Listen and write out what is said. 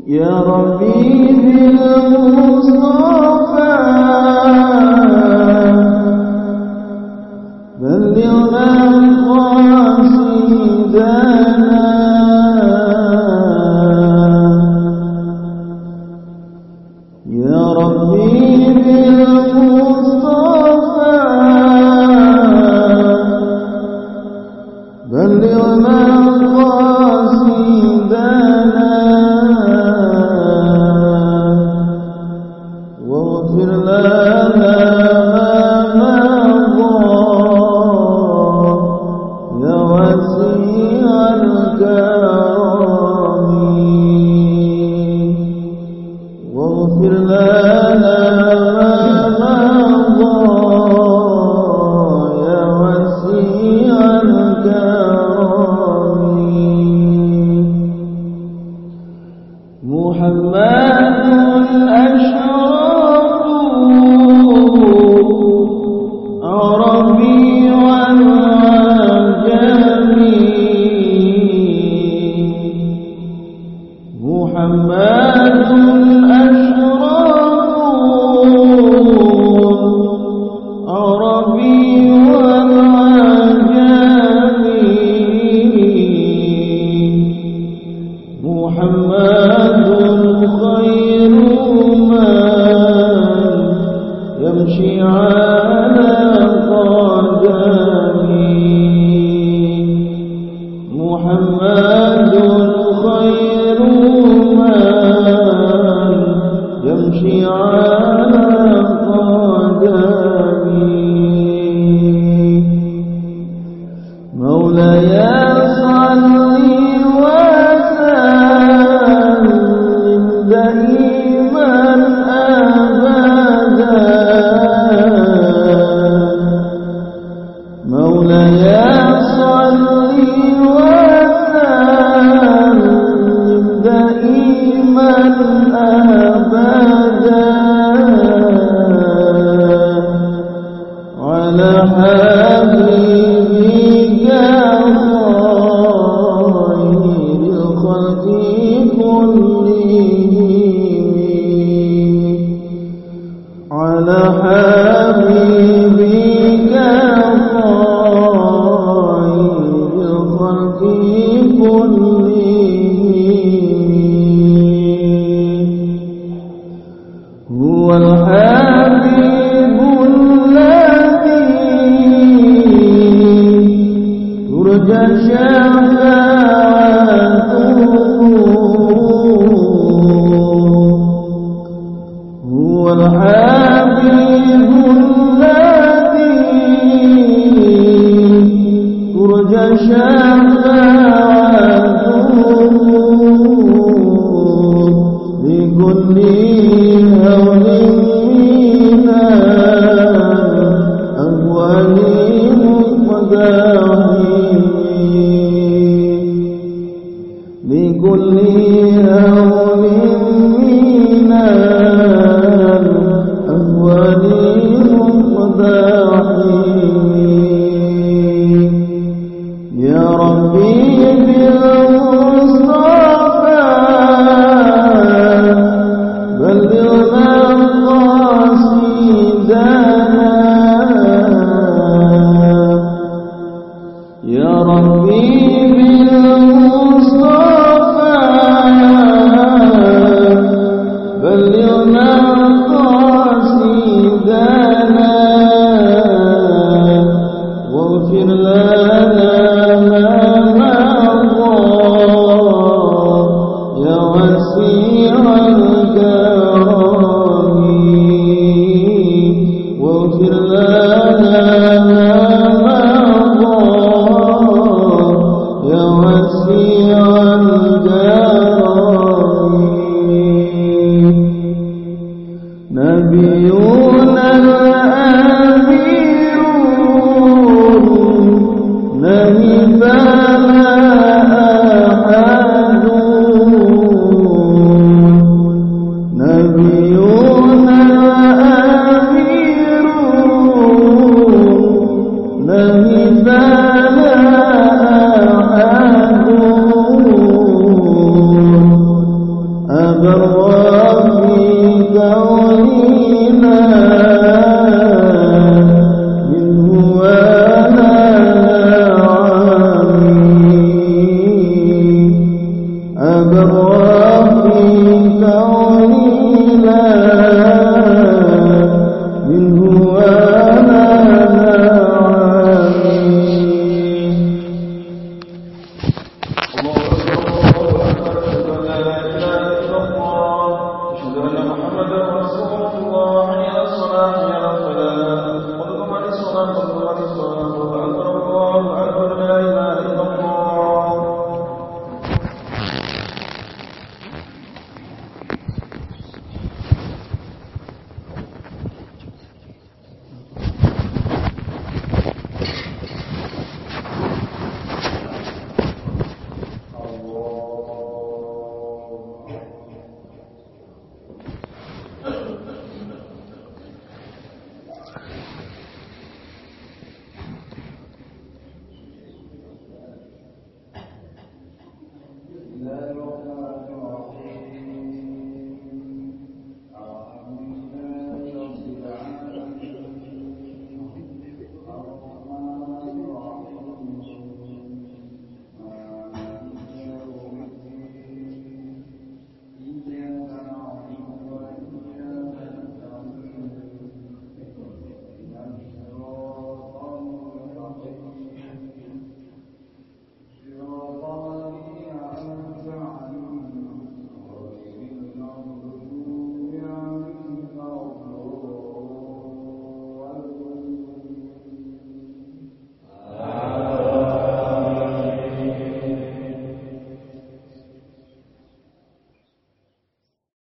يا ربي بالمصطفى بلغنا قصيدنا يا ربي بالمصطفى بلغنا قصيدنا واغفر لنا ما مضى يا وسيع الكرم واغفر لنا ما مضى يا وسيع الكرم محمد أشرف عربي والعجمي محمد أشرف عربي والعجمي محمد خير من يمشي على قدمه محمد خير من يمشي على قدمه مولاي صل وسلم دائما أبدا مولاي صل وسلم دائما أبدا على حبيبك خير الخلق كلهم على حبيبك خير الخلق كلهم هو الحبيب الذي ترجى شفاعته هو الحبيب الذي ترجى شفاعته لكل هول من الأهوال مقداحه لكل هول من الأهوال مقداحه يا ربي بالمصطفى بلغنا قصيدنا يا ربي بالمصطفى بلغنا قصيدنا واغفر لنا ما مضى يا وسيع الكرم واغفر لنا ما مضى يا وسيع الكرم نبينا الأمير نهب لا أحد نبينا الأمير نهب لا أحد الله الرحمن الرحيم